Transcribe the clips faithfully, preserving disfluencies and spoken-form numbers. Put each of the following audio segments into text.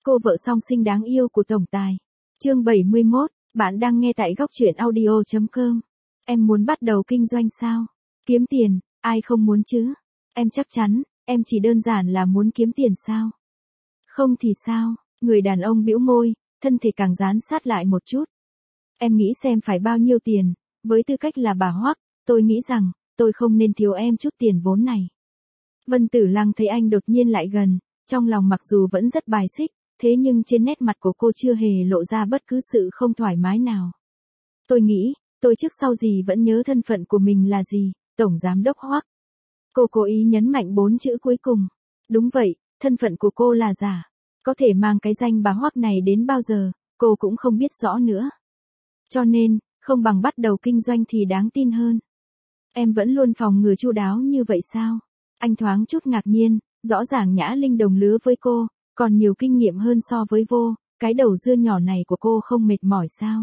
Cô vợ song sinh đáng yêu của tổng tài. Chương bảy mươi mốt, bạn đang nghe tại góc truyện audio chấm com. Em muốn bắt đầu kinh doanh sao? Kiếm tiền, ai không muốn chứ? Em chắc chắn, em chỉ đơn giản là muốn kiếm tiền sao? Không thì sao? Người đàn ông bĩu môi, thân thể càng dán sát lại một chút. Em nghĩ xem phải bao nhiêu tiền, với tư cách là bà Hoắc, tôi nghĩ rằng, tôi không nên thiếu em chút tiền vốn này. Vân Tử Lăng thấy anh đột nhiên lại gần, trong lòng mặc dù vẫn rất bài xích, thế nhưng trên nét mặt của cô chưa hề lộ ra bất cứ sự không thoải mái nào. Tôi nghĩ, tôi trước sau gì vẫn nhớ thân phận của mình là gì, Tổng Giám đốc Hoắc. Cô cố ý nhấn mạnh bốn chữ cuối cùng. Đúng vậy, thân phận của cô là giả. Có thể mang cái danh bà Hoắc này đến bao giờ, cô cũng không biết rõ nữa. Cho nên, không bằng bắt đầu kinh doanh thì đáng tin hơn. Em vẫn luôn phòng ngừa chu đáo như vậy sao? Anh thoáng chút ngạc nhiên, rõ ràng Nhã Linh đồng lứa với cô, còn nhiều kinh nghiệm hơn so với vô, cái đầu dưa nhỏ này của cô không mệt mỏi sao?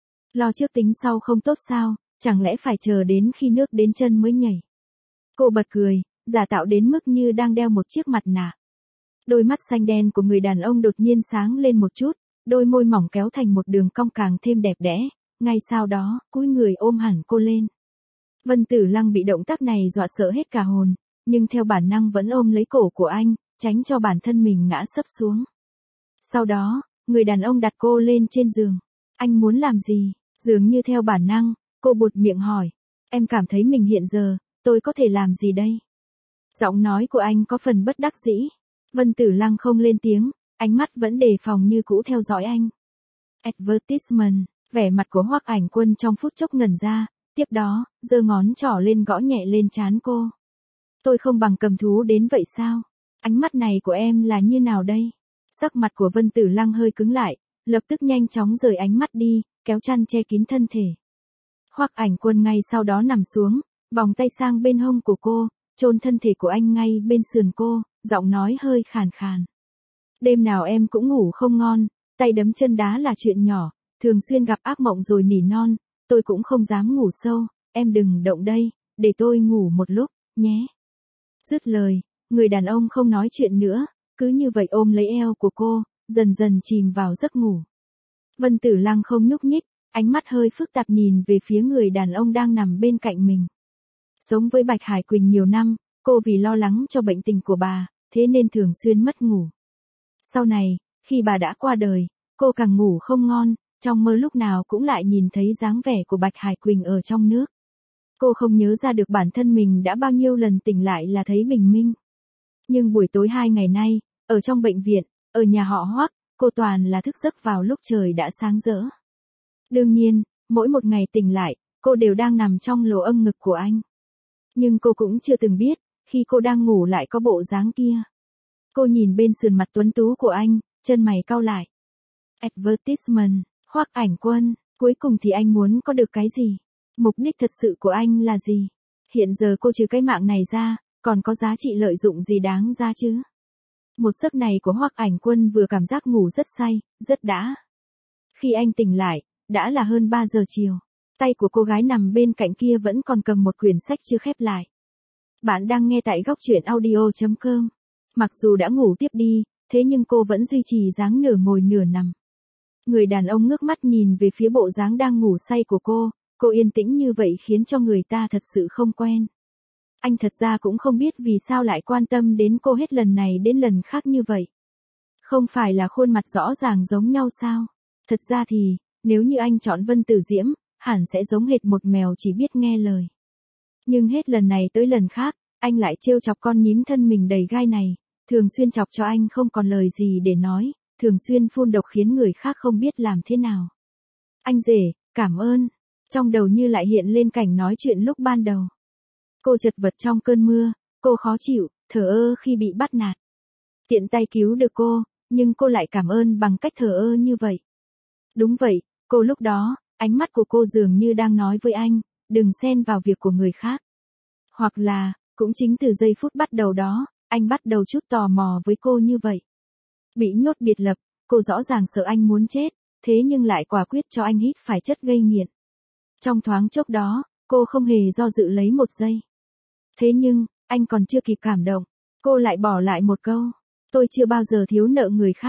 Lo trước tính sau không tốt sao, chẳng lẽ phải chờ đến khi nước đến chân mới nhảy? Cô bật cười, giả tạo đến mức như đang đeo một chiếc mặt nạ. Đôi mắt xanh đen của người đàn ông đột nhiên sáng lên một chút, đôi môi mỏng kéo thành một đường cong càng thêm đẹp đẽ, ngay sau đó, cúi người ôm hẳn cô lên. Vân Tử Lăng bị động tác này dọa sợ hết cả hồn, nhưng theo bản năng vẫn ôm lấy cổ của anh, tránh cho bản thân mình ngã sấp xuống. Sau đó, người đàn ông đặt cô lên trên giường. Anh muốn làm gì? Dường như theo bản năng, cô buột miệng hỏi. Em cảm thấy mình hiện giờ, tôi có thể làm gì đây? Giọng nói của anh có phần bất đắc dĩ. Vân Tử Lăng không lên tiếng, ánh mắt vẫn đề phòng như cũ theo dõi anh. Advertisement, vẻ mặt của Hoắc Ảnh Quân trong phút chốc ngẩn ra, tiếp đó, giơ ngón trỏ lên gõ nhẹ lên trán cô. Tôi không bằng cầm thú đến vậy sao? Ánh mắt này của em là như nào đây? Sắc mặt của Vân Tử Lăng hơi cứng lại, lập tức nhanh chóng rời ánh mắt đi, kéo chăn che kín thân thể. Hoắc Ảnh Quân ngay sau đó nằm xuống, vòng tay sang bên hông của cô, chôn thân thể của anh ngay bên sườn cô, giọng nói hơi khàn khàn. Đêm nào em cũng ngủ không ngon, tay đấm chân đá là chuyện nhỏ, thường xuyên gặp ác mộng rồi nỉ non, tôi cũng không dám ngủ sâu, em đừng động đây, để tôi ngủ một lúc, nhé. Dứt lời, người đàn ông không nói chuyện nữa, cứ như vậy ôm lấy eo của cô, dần dần chìm vào giấc ngủ. Vân Tử Lăng không nhúc nhích, ánh mắt hơi phức tạp nhìn về phía người đàn ông đang nằm bên cạnh mình. Sống với Bạch Hải Quỳnh nhiều năm, cô vì lo lắng cho bệnh tình của bà, thế nên thường xuyên mất ngủ. Sau này, khi bà đã qua đời, cô càng ngủ không ngon, trong mơ lúc nào cũng lại nhìn thấy dáng vẻ của Bạch Hải Quỳnh ở trong nước. Cô không nhớ ra được bản thân mình đã bao nhiêu lần tỉnh lại là thấy bình minh. Nhưng buổi tối hai ngày nay, ở trong bệnh viện, ở nhà họ Hoắc, cô toàn là thức giấc vào lúc trời đã sáng rỡ. Đương nhiên, mỗi một ngày tỉnh lại, cô đều đang nằm trong lỗ âm ngực của anh. Nhưng cô cũng chưa từng biết, khi cô đang ngủ lại có bộ dáng kia. Cô nhìn bên sườn mặt tuấn tú của anh, chân mày cau lại. Advertisement, Hoắc Ảnh Quân, cuối cùng thì anh muốn có được cái gì? Mục đích thật sự của anh là gì? Hiện giờ cô trừ cái mạng này ra, còn có giá trị lợi dụng gì đáng ra chứ? Một giấc này của Hoắc Ảnh Quân vừa cảm giác ngủ rất say, rất đã. Khi anh tỉnh lại, đã là hơn ba giờ chiều. Tay của cô gái nằm bên cạnh kia vẫn còn cầm một quyển sách chưa khép lại. Bạn đang nghe tại góc truyện audio chấm com. Mặc dù đã ngủ tiếp đi, thế nhưng cô vẫn duy trì dáng nửa ngồi nửa nằm. Người đàn ông ngước mắt nhìn về phía bộ dáng đang ngủ say của cô, cô yên tĩnh như vậy khiến cho người ta thật sự không quen. Anh thật ra cũng không biết vì sao lại quan tâm đến cô hết lần này đến lần khác như vậy. Không phải là khuôn mặt rõ ràng giống nhau sao? Thật ra thì, nếu như anh chọn Vân Tử Diễm, hẳn sẽ giống hệt một mèo chỉ biết nghe lời. Nhưng hết lần này tới lần khác, anh lại trêu chọc con nhím thân mình đầy gai này, thường xuyên chọc cho anh không còn lời gì để nói, thường xuyên phun độc khiến người khác không biết làm thế nào. Anh rể, cảm ơn. Trong đầu như lại hiện lên cảnh nói chuyện lúc ban đầu. Cô chật vật trong cơn mưa, cô khó chịu, thờ ơ khi bị bắt nạt. Tiện tay cứu được cô, nhưng cô lại cảm ơn bằng cách thờ ơ như vậy. Đúng vậy, cô lúc đó, ánh mắt của cô dường như đang nói với anh, đừng xen vào việc của người khác. Hoặc là, cũng chính từ giây phút bắt đầu đó, anh bắt đầu chút tò mò với cô như vậy. Bị nhốt biệt lập, cô rõ ràng sợ anh muốn chết, thế nhưng lại quả quyết cho anh hít phải chất gây nghiện. Trong thoáng chốc đó, cô không hề do dự lấy một giây. Thế nhưng, anh còn chưa kịp cảm động, cô lại bỏ lại một câu. Tôi chưa bao giờ thiếu nợ người khác.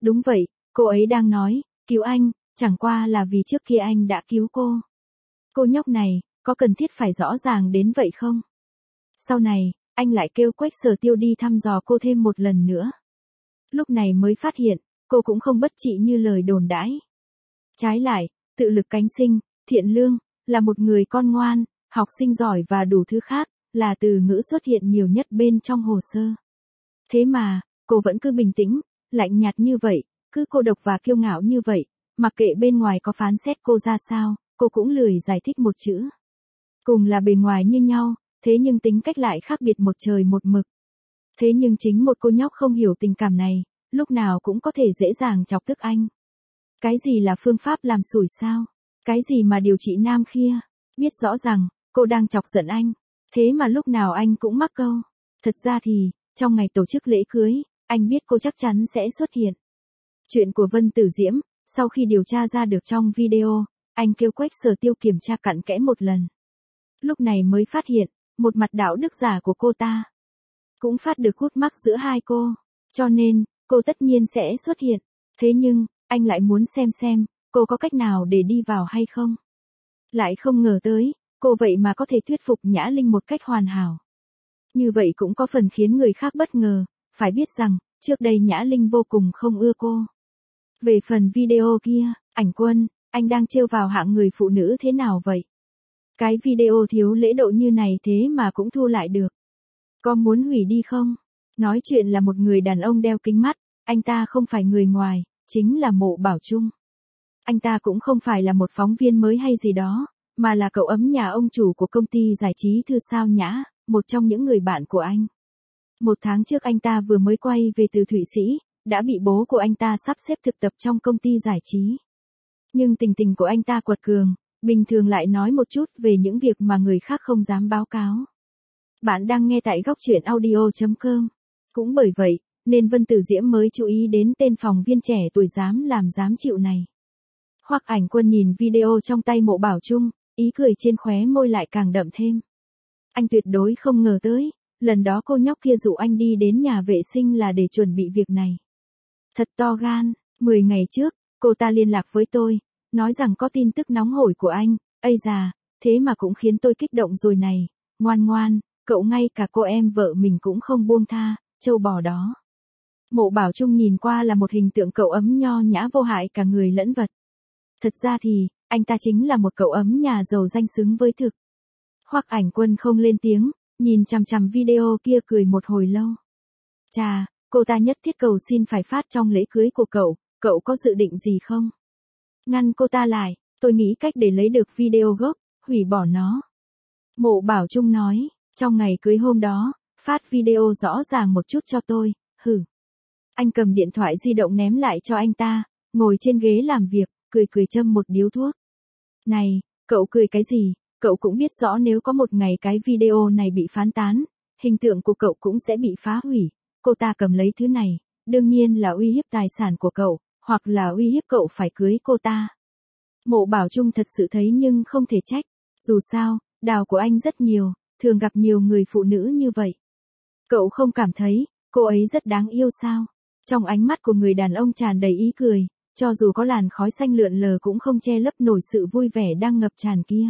Đúng vậy, cô ấy đang nói, cứu anh, chẳng qua là vì trước kia anh đã cứu cô. Cô nhóc này, có cần thiết phải rõ ràng đến vậy không? Sau này, anh lại kêu Quách Sở Tiêu đi thăm dò cô thêm một lần nữa. Lúc này mới phát hiện, cô cũng không bất trị như lời đồn đãi. Trái lại, tự lực cánh sinh, thiện lương, là một người con ngoan, học sinh giỏi và đủ thứ khác, là từ ngữ xuất hiện nhiều nhất bên trong hồ sơ. Thế mà, cô vẫn cứ bình tĩnh, lạnh nhạt như vậy, cứ cô độc và kiêu ngạo như vậy, mặc kệ bên ngoài có phán xét cô ra sao, cô cũng lười giải thích một chữ. Cùng là bề ngoài như nhau, thế nhưng tính cách lại khác biệt một trời một mực. Thế nhưng chính một cô nhóc không hiểu tình cảm này, lúc nào cũng có thể dễ dàng chọc tức anh. Cái gì là phương pháp làm sủi sao? Cái gì mà điều trị nam khia? Biết rõ rằng, cô đang chọc giận anh. Thế mà lúc nào anh cũng mắc câu. Thật ra thì, trong ngày tổ chức lễ cưới, anh biết cô chắc chắn sẽ xuất hiện. Chuyện của Vân Tử Diễm, sau khi điều tra ra được trong video, anh kêu Quách Sở Tiêu kiểm tra cặn kẽ một lần. Lúc này mới phát hiện, một mặt đạo đức giả của cô ta. Cũng phát được khúc mắc giữa hai cô. Cho nên, cô tất nhiên sẽ xuất hiện. Thế nhưng, anh lại muốn xem xem, cô có cách nào để đi vào hay không. Lại không ngờ tới, cô vậy mà có thể thuyết phục Nhã Linh một cách hoàn hảo. Như vậy cũng có phần khiến người khác bất ngờ, phải biết rằng, trước đây Nhã Linh vô cùng không ưa cô. Về phần video kia, Ảnh Quân, anh đang trêu vào hạng người phụ nữ thế nào vậy? Cái video thiếu lễ độ như này thế mà cũng thu lại được. Có muốn hủy đi không? Nói chuyện là một người đàn ông đeo kính mắt, anh ta không phải người ngoài, chính là Mộ Bảo Trung. Anh ta cũng không phải là một phóng viên mới hay gì đó, mà là cậu ấm nhà ông chủ của công ty giải trí Thư Sao Nhã, một trong những người bạn của anh. Một tháng trước anh ta vừa mới quay về từ Thụy Sĩ, đã bị bố của anh ta sắp xếp thực tập trong công ty giải trí. Nhưng tình tình của anh ta quật cường, bình thường lại nói một chút về những việc mà người khác không dám báo cáo. Bạn đang nghe tại góc truyện audio chấm com. Cũng bởi vậy, nên Vân Tử Diễm mới chú ý đến tên phóng viên trẻ tuổi dám làm dám chịu này. Hoắc Ảnh Quân nhìn video trong tay Mộ Bảo Trung, ý cười trên khóe môi lại càng đậm thêm. Anh tuyệt đối không ngờ tới, lần đó cô nhóc kia dụ anh đi đến nhà vệ sinh là để chuẩn bị việc này. Thật to gan, mười ngày trước, cô ta liên lạc với tôi, nói rằng có tin tức nóng hổi của anh, ây già, thế mà cũng khiến tôi kích động rồi này, ngoan ngoan, cậu ngay cả cô em vợ mình cũng không buông tha, trâu bò đó. Mộ Bảo Trung nhìn qua là một hình tượng cậu ấm nho nhã vô hại cả người lẫn vật. Thật ra thì, anh ta chính là một cậu ấm nhà giàu danh xứng với thực. Hoắc Ảnh Quân không lên tiếng, nhìn chằm chằm video kia cười một hồi lâu. Chà, cô ta nhất thiết cầu xin phải phát trong lễ cưới của cậu, cậu có dự định gì không? Ngăn cô ta lại, tôi nghĩ cách để lấy được video gốc, hủy bỏ nó. Mộ Bảo Trung nói, trong ngày cưới hôm đó, phát video rõ ràng một chút cho tôi, hử. Anh cầm điện thoại di động ném lại cho anh ta, ngồi trên ghế làm việc, cười cười châm một điếu thuốc. Này, cậu cười cái gì, cậu cũng biết rõ nếu có một ngày cái video này bị phán tán, hình tượng của cậu cũng sẽ bị phá hủy. Cô ta cầm lấy thứ này, đương nhiên là uy hiếp tài sản của cậu, hoặc là uy hiếp cậu phải cưới cô ta. Mộ Bảo Trung thật sự thấy nhưng không thể trách, dù sao, đào của anh rất nhiều, thường gặp nhiều người phụ nữ như vậy. Cậu không cảm thấy, cô ấy rất đáng yêu sao? Trong ánh mắt của người đàn ông tràn đầy ý cười, cho dù có làn khói xanh lượn lờ cũng không che lấp nổi sự vui vẻ đang ngập tràn kia.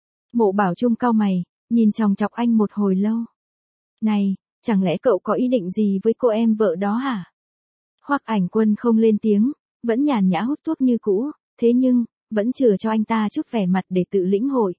Mộ Bảo Trung cau mày, nhìn chòng chọc anh một hồi lâu. Này, chẳng lẽ cậu có ý định gì với cô em vợ đó hả? Hoắc Ảnh Quân không lên tiếng, vẫn nhàn nhã hút thuốc như cũ, thế nhưng, vẫn chừa cho anh ta chút vẻ mặt để tự lĩnh hội.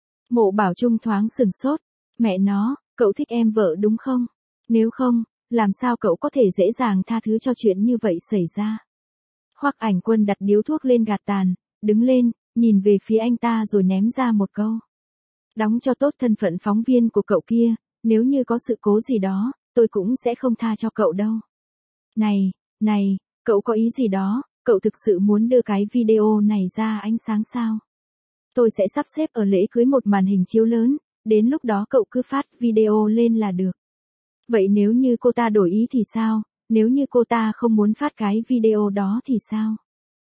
Mộ Bảo Trung thoáng sừng sốt, mẹ nó, cậu thích em vợ đúng không? Nếu không, làm sao cậu có thể dễ dàng tha thứ cho chuyện như vậy xảy ra? Hoắc Ảnh Quân đặt điếu thuốc lên gạt tàn, đứng lên, nhìn về phía anh ta rồi ném ra một câu. Đóng cho tốt thân phận phóng viên của cậu kia, nếu như có sự cố gì đó, tôi cũng sẽ không tha cho cậu đâu. Này, này, cậu có ý gì đó, cậu thực sự muốn đưa cái video này ra ánh sáng sao? Tôi sẽ sắp xếp ở lễ cưới một màn hình chiếu lớn, đến lúc đó cậu cứ phát video lên là được. Vậy nếu như cô ta đổi ý thì sao? Nếu như cô ta không muốn phát cái video đó thì sao?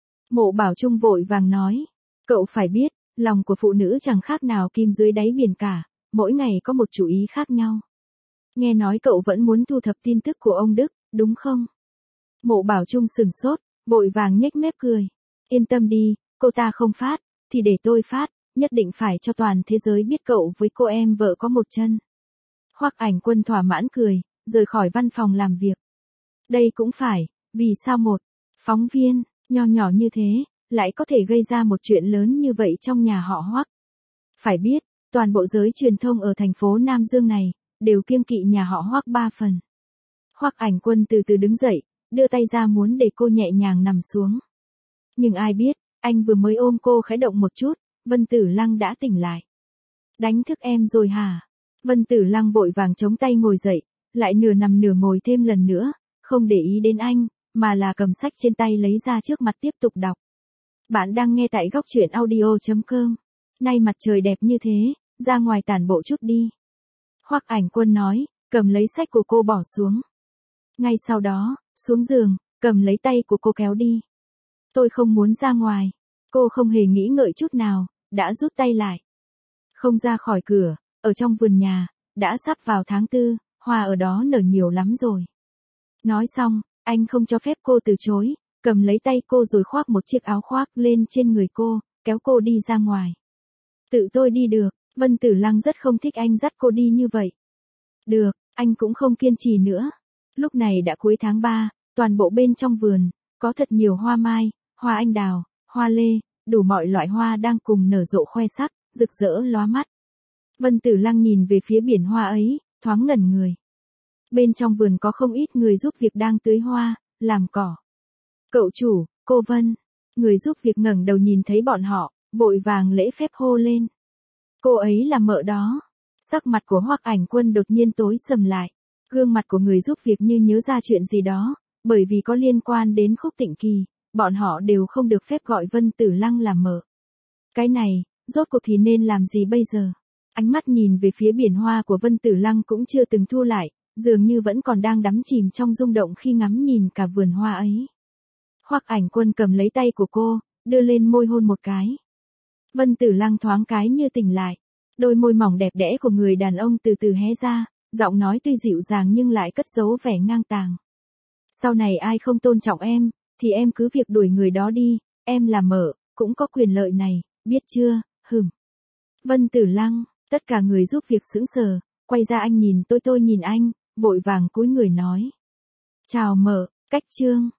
Mộ Bảo Trung vội vàng nói, cậu phải biết, lòng của phụ nữ chẳng khác nào kim dưới đáy biển cả, mỗi ngày có một chủ ý khác nhau. Nghe nói cậu vẫn muốn thu thập tin tức của ông Đức, đúng không? Mộ Bảo Trung sừng sốt, vội vàng nhếch mép cười. Yên tâm đi, cô ta không phát, thì để tôi phát, nhất định phải cho toàn thế giới biết cậu với cô em vợ có một chân. Hoắc Ảnh Quân thỏa mãn cười, rời khỏi văn phòng làm việc. Đây cũng phải, vì sao một phóng viên, nho nhỏ như thế, lại có thể gây ra một chuyện lớn như vậy trong nhà họ Hoắc. Phải biết, toàn bộ giới truyền thông ở thành phố Nam Dương này, đều kiêng kỵ nhà họ Hoắc ba phần. Hoắc Ảnh Quân từ từ đứng dậy, đưa tay ra muốn để cô nhẹ nhàng nằm xuống. Nhưng ai biết, anh vừa mới ôm cô khẽ động một chút, Vân Tử Lăng đã tỉnh lại. Đánh thức em rồi hả? Vân Tử Lăng vội vàng chống tay ngồi dậy, lại nửa nằm nửa ngồi thêm lần nữa, không để ý đến anh, mà là cầm sách trên tay lấy ra trước mặt tiếp tục đọc. Bạn đang nghe tại góc truyện audio chấm com. Nay mặt trời đẹp như thế, ra ngoài tản bộ chút đi. Hoắc Ảnh Quân nói, cầm lấy sách của cô bỏ xuống. Ngay sau đó, xuống giường, cầm lấy tay của cô kéo đi. Tôi không muốn ra ngoài. Cô không hề nghĩ ngợi chút nào, đã rút tay lại. Không ra khỏi cửa, ở trong vườn nhà, đã sắp vào tháng tư, hoa ở đó nở nhiều lắm rồi. Nói xong, anh không cho phép cô từ chối, cầm lấy tay cô rồi khoác một chiếc áo khoác lên trên người cô, kéo cô đi ra ngoài. Tự tôi đi được, Vân Tử Lăng rất không thích anh dắt cô đi như vậy. Được, anh cũng không kiên trì nữa. Lúc này đã cuối tháng ba, toàn bộ bên trong vườn, có thật nhiều hoa mai, hoa anh đào, hoa lê, đủ mọi loại hoa đang cùng nở rộ khoe sắc, rực rỡ lóa mắt. Vân Tử Lăng nhìn về phía biển hoa ấy, thoáng ngẩn người. Bên trong vườn có không ít người giúp việc đang tưới hoa, làm cỏ. Cậu chủ, cô Vân. Người giúp việc ngẩng đầu nhìn thấy bọn họ, vội vàng lễ phép hô lên. Cô ấy là mợ đó. Sắc mặt của Hoắc Ảnh Quân đột nhiên tối sầm lại. Gương mặt của người giúp việc như nhớ ra chuyện gì đó, bởi vì có liên quan đến Khúc Tịnh Kỳ, bọn họ đều không được phép gọi Vân Tử Lăng là mợ. Cái này, rốt cuộc thì nên làm gì bây giờ? Ánh mắt nhìn về phía biển hoa của Vân Tử Lăng cũng chưa từng thu lại, dường như vẫn còn đang đắm chìm trong rung động khi ngắm nhìn cả vườn hoa ấy. Hoắc Ảnh Quân cầm lấy tay của cô, đưa lên môi hôn một cái. Vân Tử Lăng thoáng cái như tỉnh lại. Đôi môi mỏng đẹp đẽ của người đàn ông từ từ hé ra, giọng nói tuy dịu dàng nhưng lại cất giấu vẻ ngang tàng. Sau này ai không tôn trọng em, thì em cứ việc đuổi người đó đi, em là mợ, cũng có quyền lợi này, biết chưa, hừm. Vân Tử Lăng, tất cả người giúp việc sững sờ, quay ra anh nhìn tôi tôi nhìn anh, vội vàng cúi người nói. Chào mợ, cách trương.